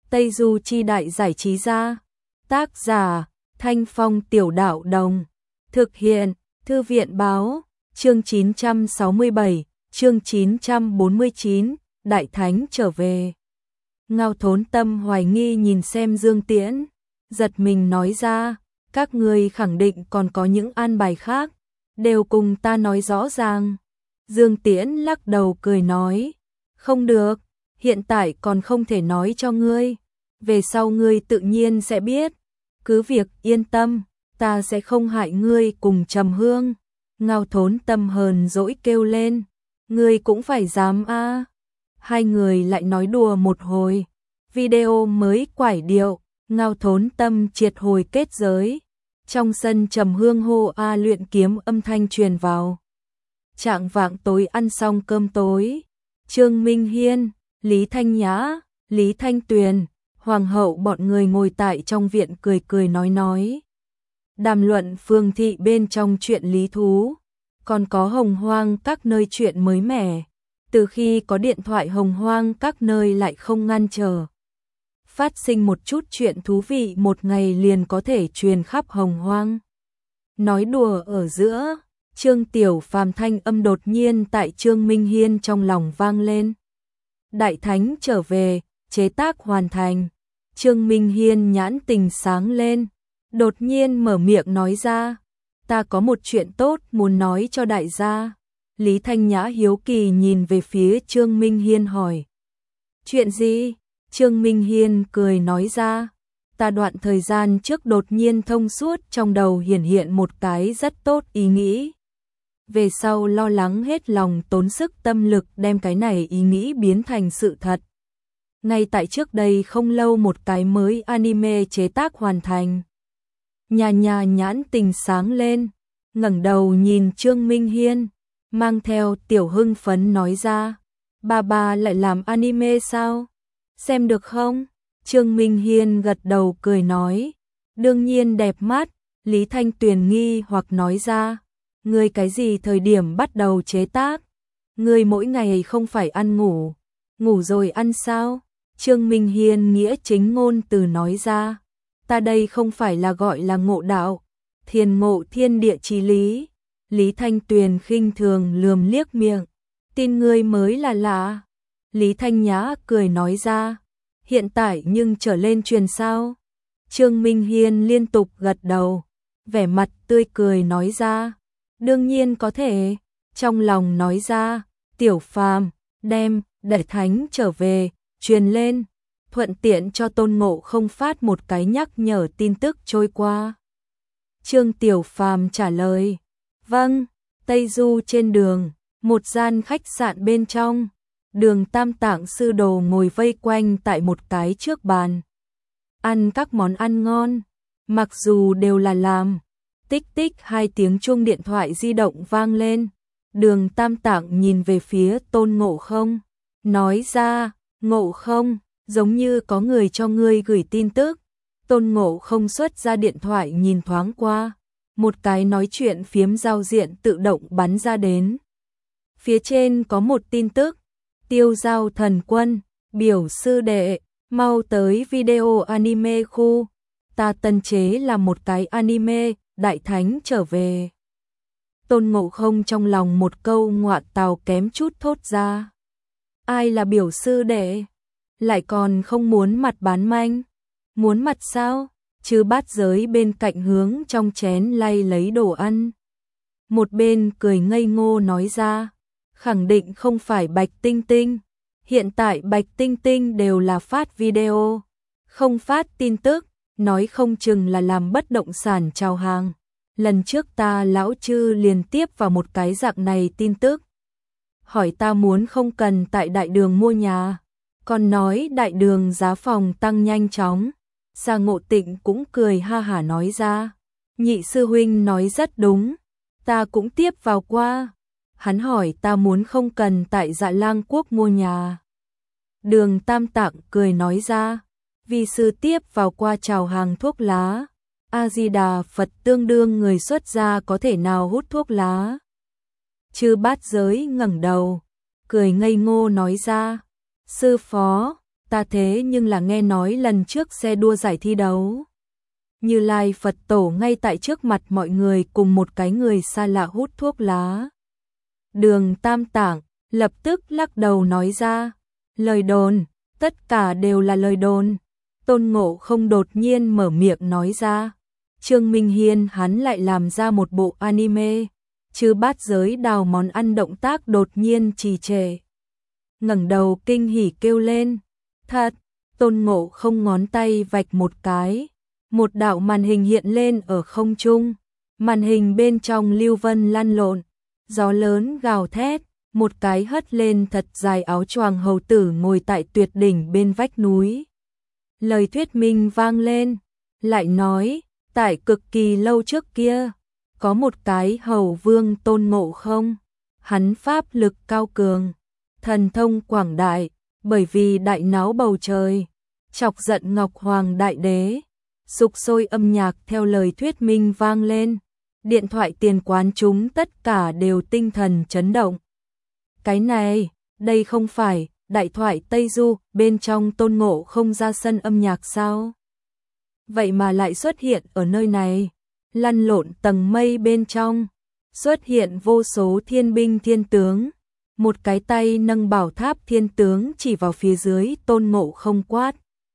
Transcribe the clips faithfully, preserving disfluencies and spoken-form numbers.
Tây Du Chi Đại Giải Trí Gia. Tác giả Thanh Phong Tiểu Đạo Đồng. Thực hiện Thư viện Báo. Chương chín trăm sáu mươi bảy, chương chín trăm bốn mươi chín, Đại Thánh trở về. Ngao Thốn Tâm hoài nghi nhìn xem Dương Tiễn, giật mình nói ra, các ngươi khẳng định còn có những an bài khác, đều cùng ta nói rõ ràng. Dương Tiễn lắc đầu cười nói, không được, hiện tại còn không thể nói cho ngươi, về sau ngươi tự nhiên sẽ biết, cứ việc yên tâm, ta sẽ không hại ngươi cùng Trầm Hương. Ngao Thốn Tâm hờn dỗi kêu lên, ngươi cũng phải dám a. À. Hai người lại nói đùa một hồi, video mới quải điệu, Ngao Thốn Tâm triệt hồi kết giới. Trong sân Trầm Hương hô a luyện kiếm âm thanh truyền vào. Trạng vạng tối ăn xong cơm tối, Trương Minh Hiên, Lý Thanh Nhã, Lý Thanh Tuyền, Hoàng hậu bọn người ngồi tại trong viện cười cười nói nói. Đàm luận Phương thị bên trong chuyện lý thú, còn có Hồng Hoang các nơi chuyện mới mẻ. Từ khi có điện thoại Hồng Hoang các nơi lại không ngăn trở. Phát sinh một chút chuyện thú vị một ngày liền có thể truyền khắp Hồng Hoang. Nói đùa ở giữa, Trương Tiểu Phàm thanh âm đột nhiên tại Trương Minh Hiên trong lòng vang lên. Đại Thánh trở về, chế tác hoàn thành. Trương Minh Hiên nhãn tình sáng lên, đột nhiên mở miệng nói ra, ta có một chuyện tốt muốn nói cho đại gia. Lý Thanh Nhã hiếu kỳ nhìn về phía Trương Minh Hiên hỏi. Chuyện gì? Trương Minh Hiên cười nói ra, ta đoạn thời gian trước đột nhiên thông suốt trong đầu hiển hiện một cái rất tốt ý nghĩ. Về sau lo lắng hết lòng tốn sức tâm lực đem cái này ý nghĩ biến thành sự thật. Ngay tại trước đây không lâu một cái mới anime chế tác hoàn thành. Nhà nhà nhãn tình sáng lên, ngẩng đầu nhìn Trương Minh Hiên, mang theo tiểu hưng phấn nói ra, ba ba lại làm anime sao? Xem được không? Trương Minh Hiên gật đầu cười nói, đương nhiên đẹp mắt. Lý Thanh Tuyền nghi hoặc nói ra, ngươi cái gì thời điểm bắt đầu chế tác? Ngươi mỗi ngày không phải ăn ngủ, ngủ rồi ăn sao? Trương Minh Hiên nghĩa chính ngôn từ nói ra, ta đây không phải là gọi là ngộ đạo, thiền ngộ thiên địa chí lý. Lý Thanh Tuyền khinh thường lườm liếc miệng, tin ngươi mới là lạ. Lý Thanh Nhã cười nói ra, hiện tại nhưng trở lên truyền sao? Trương Minh Hiên liên tục gật đầu, vẻ mặt tươi cười nói ra, đương nhiên có thể. Trong lòng nói ra, Tiểu Phàm, đem Đại Thánh trở về, truyền lên, thuận tiện cho Tôn Ngộ Không phát một cái nhắc nhở tin tức trôi qua. Trương Tiểu Phàm trả lời, vâng. Tây Du trên đường, một gian khách sạn bên trong, Đường Tam Tạng sư đồ ngồi vây quanh tại một cái trước bàn, ăn các món ăn ngon, mặc dù đều là làm. Tích tích hai tiếng chuông điện thoại di động vang lên, Đường Tam Tạng nhìn về phía Tôn Ngộ Không, nói ra, Ngộ Không, giống như có người cho ngươi gửi tin tức. Tôn Ngộ Không xuất ra điện thoại nhìn thoáng qua, một cái nói chuyện phiếm giao diện tự động bắn ra đến. Phía trên có một tin tức, Tiêu Giao Thần Quân, biểu sư đệ, mau tới video anime khu, ta tân chế là một cái anime, Đại Thánh trở về. Tôn Ngộ Không trong lòng một câu ngọa tào kém chút thốt ra. Ai là biểu sư đệ? Lại còn không muốn mặt bán manh? Muốn mặt sao? Chứ bát giới bên cạnh hướng trong chén lay lấy đồ ăn. Một bên cười ngây ngô nói ra, khẳng định không phải Bạch Tinh Tinh. Hiện tại Bạch Tinh Tinh đều là phát video, không phát tin tức, nói không chừng là làm bất động sản chào hàng. Lần trước ta lão chư liền tiếp vào một cái dạng này tin tức. Hỏi ta muốn không cần tại đại đường mua nhà, còn nói đại đường giá phòng tăng nhanh chóng. Sa Ngộ Tịnh cũng cười ha hả nói ra, nhị sư huynh nói rất đúng, ta cũng tiếp vào qua. Hắn hỏi ta muốn không cần tại Dạ Lang Quốc mua nhà. Đường Tam Tạng cười nói ra, vì sư tiếp vào qua chào hàng thuốc lá. A-di-đà Phật, tương đương người xuất gia có thể nào hút thuốc lá? Chư Bát Giới ngẩng đầu, cười ngây ngô nói ra, sư phó, ta thế nhưng là nghe nói lần trước xe đua giải thi đấu. Như Lai Phật Tổ ngay tại trước mặt mọi người cùng một cái người xa lạ hút thuốc lá. Đường Tam Tạng lập tức lắc đầu nói ra, lời đồn, tất cả đều là lời đồn. Tôn Ngộ Không đột nhiên mở miệng nói ra, Trương Minh Hiên hắn lại làm ra một bộ anime, chứ bát giới đào món ăn động tác đột nhiên trì trệ. Ngẩng đầu kinh hỉ kêu lên, thật. Tôn Ngộ Không ngón tay vạch một cái, một đạo màn hình hiện lên ở không trung, màn hình bên trong lưu vân lăn lộn, gió lớn gào thét, một cái hất lên thật dài áo choàng hầu tử ngồi tại tuyệt đỉnh bên vách núi. Lời thuyết minh vang lên, lại nói, tại cực kỳ lâu trước kia, có một cái hầu vương Tôn Ngộ Không, hắn pháp lực cao cường, thần thông quảng đại, bởi vì đại náo bầu trời, chọc giận Ngọc Hoàng Đại Đế, sục sôi âm nhạc theo lời thuyết minh vang lên, điện thoại tiền quán chúng tất cả đều tinh thần chấn động. Cái này, đây không phải đại thoại Tây Du bên trong Tôn Ngộ Không ra sân âm nhạc sao? Vậy mà lại xuất hiện ở nơi này, lăn lộn tầng mây bên trong, xuất hiện vô số thiên binh thiên tướng, một cái tay nâng bảo tháp thiên tướng chỉ vào phía dưới Tôn Ngộ Không quát.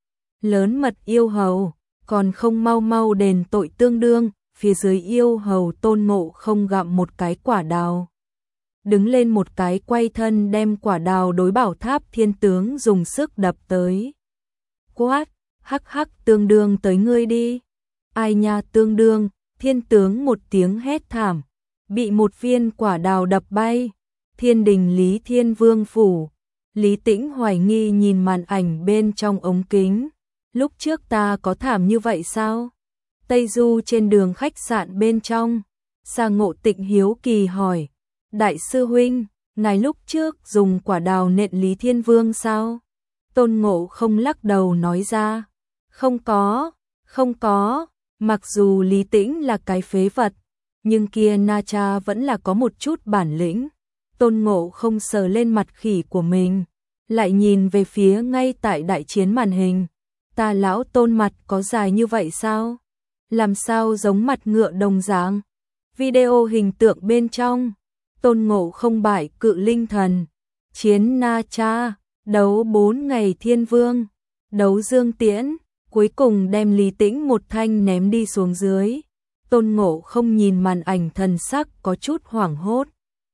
Lớn mật yêu hầu, còn không mau mau đền tội tương đương, phía dưới yêu hầu Tôn Ngộ Không gặm một cái quả đào. Đứng lên một cái quay thân đem quả đào đối bảo tháp thiên tướng dùng sức đập tới. Quát, hắc hắc tương đương tới ngươi đi. Ai nha tương đương, thiên tướng một tiếng hét thảm, bị một viên quả đào đập bay. Thiên đình Lý Thiên Vương phủ, Lý Tĩnh hoài nghi nhìn màn ảnh bên trong ống kính. Lúc trước ta có thảm như vậy sao? Tây Du trên đường khách sạn bên trong, Sa Ngộ Tịnh hiếu kỳ hỏi, đại sư huynh, ngài lúc trước dùng quả đào nện Lý Thiên Vương sao? Tôn Ngộ Không lắc đầu nói ra, không có, không có, mặc dù Lý Tĩnh là cái phế vật, nhưng kia Na Cha vẫn là có một chút bản lĩnh. Tôn Ngộ Không sờ lên mặt khỉ của mình, lại nhìn về phía ngay tại đại chiến màn hình. Ta lão Tôn mặt có dài như vậy sao? Làm sao giống mặt ngựa đồng dạng? Video hình tượng bên trong, Tôn Ngộ Không bại cự linh thần, chiến Na Cha, đấu bốn ngày thiên vương, đấu Dương Tiễn, cuối cùng đem Lý Tĩnh một thanh ném đi xuống dưới. Tôn Ngộ Không nhìn màn ảnh thần sắc có chút hoảng hốt.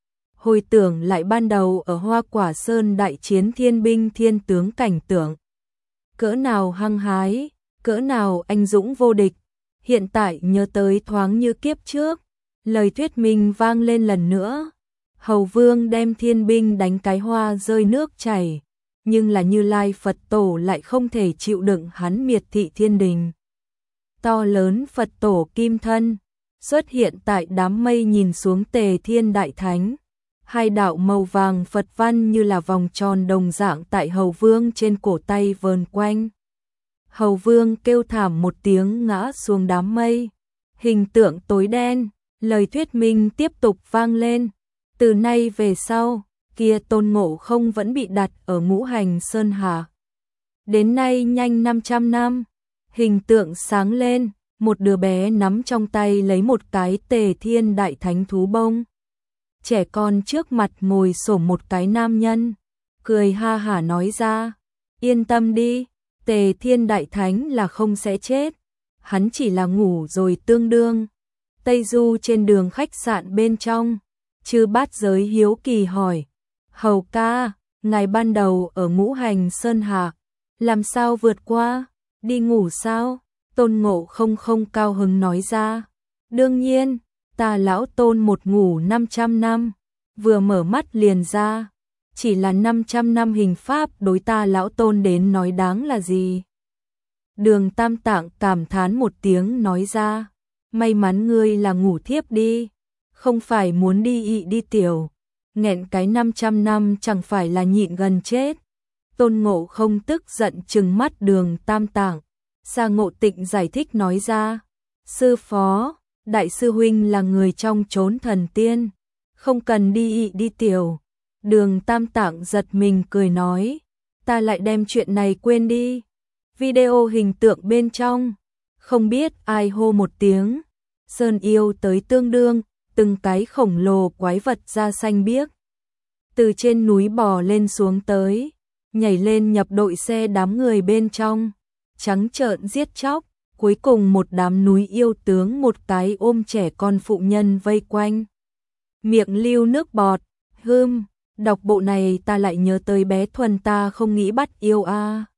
Hồi tưởng lại ban đầu ở Hoa Quả Sơn đại chiến thiên binh thiên tướng cảnh tượng. Cỡ nào hăng hái, cỡ nào anh dũng vô địch. Hiện tại nhớ tới thoáng như kiếp trước, lời thuyết minh vang lên lần nữa. Hầu Vương đem thiên binh đánh cái hoa rơi nước chảy, nhưng là Như Lai Phật Tổ lại không thể chịu đựng hắn miệt thị thiên đình. To lớn Phật Tổ kim thân, xuất hiện tại đám mây nhìn xuống Tề Thiên Đại Thánh. Hai đạo màu vàng Phật văn như là vòng tròn đồng dạng tại Hầu Vương trên cổ tay vờn quanh. Hầu Vương kêu thảm một tiếng ngã xuống đám mây. Hình tượng tối đen, lời thuyết minh tiếp tục vang lên. Từ nay về sau, kia Tôn Ngộ Không vẫn bị đặt ở Ngũ Hành Sơn Hà. Đến nay nhanh năm trăm năm, hình tượng sáng lên, một đứa bé nắm trong tay lấy một cái Tề Thiên Đại Thánh thú bông. Trẻ con trước mặt ngồi xổm một cái nam nhân, cười ha hả nói ra, yên tâm đi, Tề Thiên Đại Thánh là không sẽ chết, hắn chỉ là ngủ rồi tương đương. Tây Du trên đường khách sạn bên trong, Chư Bát Giới hiếu kỳ hỏi, hầu ca, ngài ban đầu ở Ngũ Hành Sơn Hà, làm sao vượt qua, đi ngủ sao? Tôn Ngộ Không không cao hứng nói ra, đương nhiên, ta lão Tôn một ngủ năm trăm năm, vừa mở mắt liền ra, chỉ là năm trăm năm hình pháp đối ta lão Tôn đến nói đáng là gì. Đường Tam Tạng cảm thán một tiếng nói ra, may mắn ngươi là ngủ thiếp đi, không phải muốn đi ị đi tiểu, nghẹn cái năm trăm năm chẳng phải là nhịn gần chết. Tôn Ngộ Không tức giận trừng mắt Đường Tam Tạng. Sa Ngộ Tịnh giải thích nói ra, sư phó, đại sư huynh là người trong chốn thần tiên, không cần đi ị đi tiểu. Đường Tam Tạng giật mình cười nói, ta lại đem chuyện này quên đi. Video hình tượng bên trong, không biết ai hô một tiếng, sơn yêu tới tương đương, từng cái khổng lồ quái vật da xanh biếc. Từ trên núi bò lên xuống tới, nhảy lên nhập đội xe đám người bên trong, trắng trợn giết chóc, cuối cùng một đám núi yêu tướng một cái ôm trẻ con phụ nhân vây quanh. Miệng lưu nước bọt, hưm, đọc bộ này ta lại nhớ tới bé Thuần ta không nghĩ bắt yêu a. À.